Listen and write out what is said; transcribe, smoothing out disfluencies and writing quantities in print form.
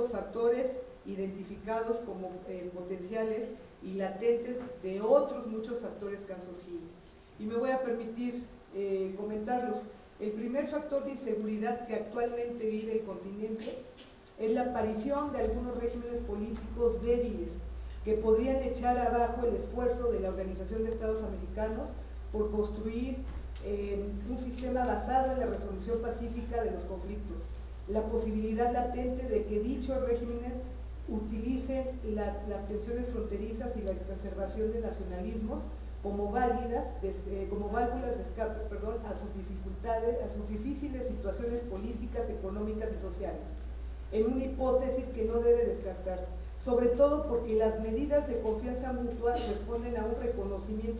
los factores identificados como potenciales y latentes de otros muchos factores que han surgido. Y me voy a permitir comentarlos. El primer factor de inseguridad que actualmente vive el continente es la aparición de algunos regímenes políticos débiles que podrían echar abajo el esfuerzo de la Organización de Estados Americanos por construir un sistema basado en la resolución pacífica de los conflictos, la posibilidad latente de que dichos regímenes utilicen las tensiones fronterizas y la exacerbación de nacionalismos como válvulas de escape a sus dificultades, a sus difíciles situaciones políticas, económicas y sociales, en una hipótesis que no debe descartarse, sobre todo porque las medidas de confianza mutua responden a un reconocimiento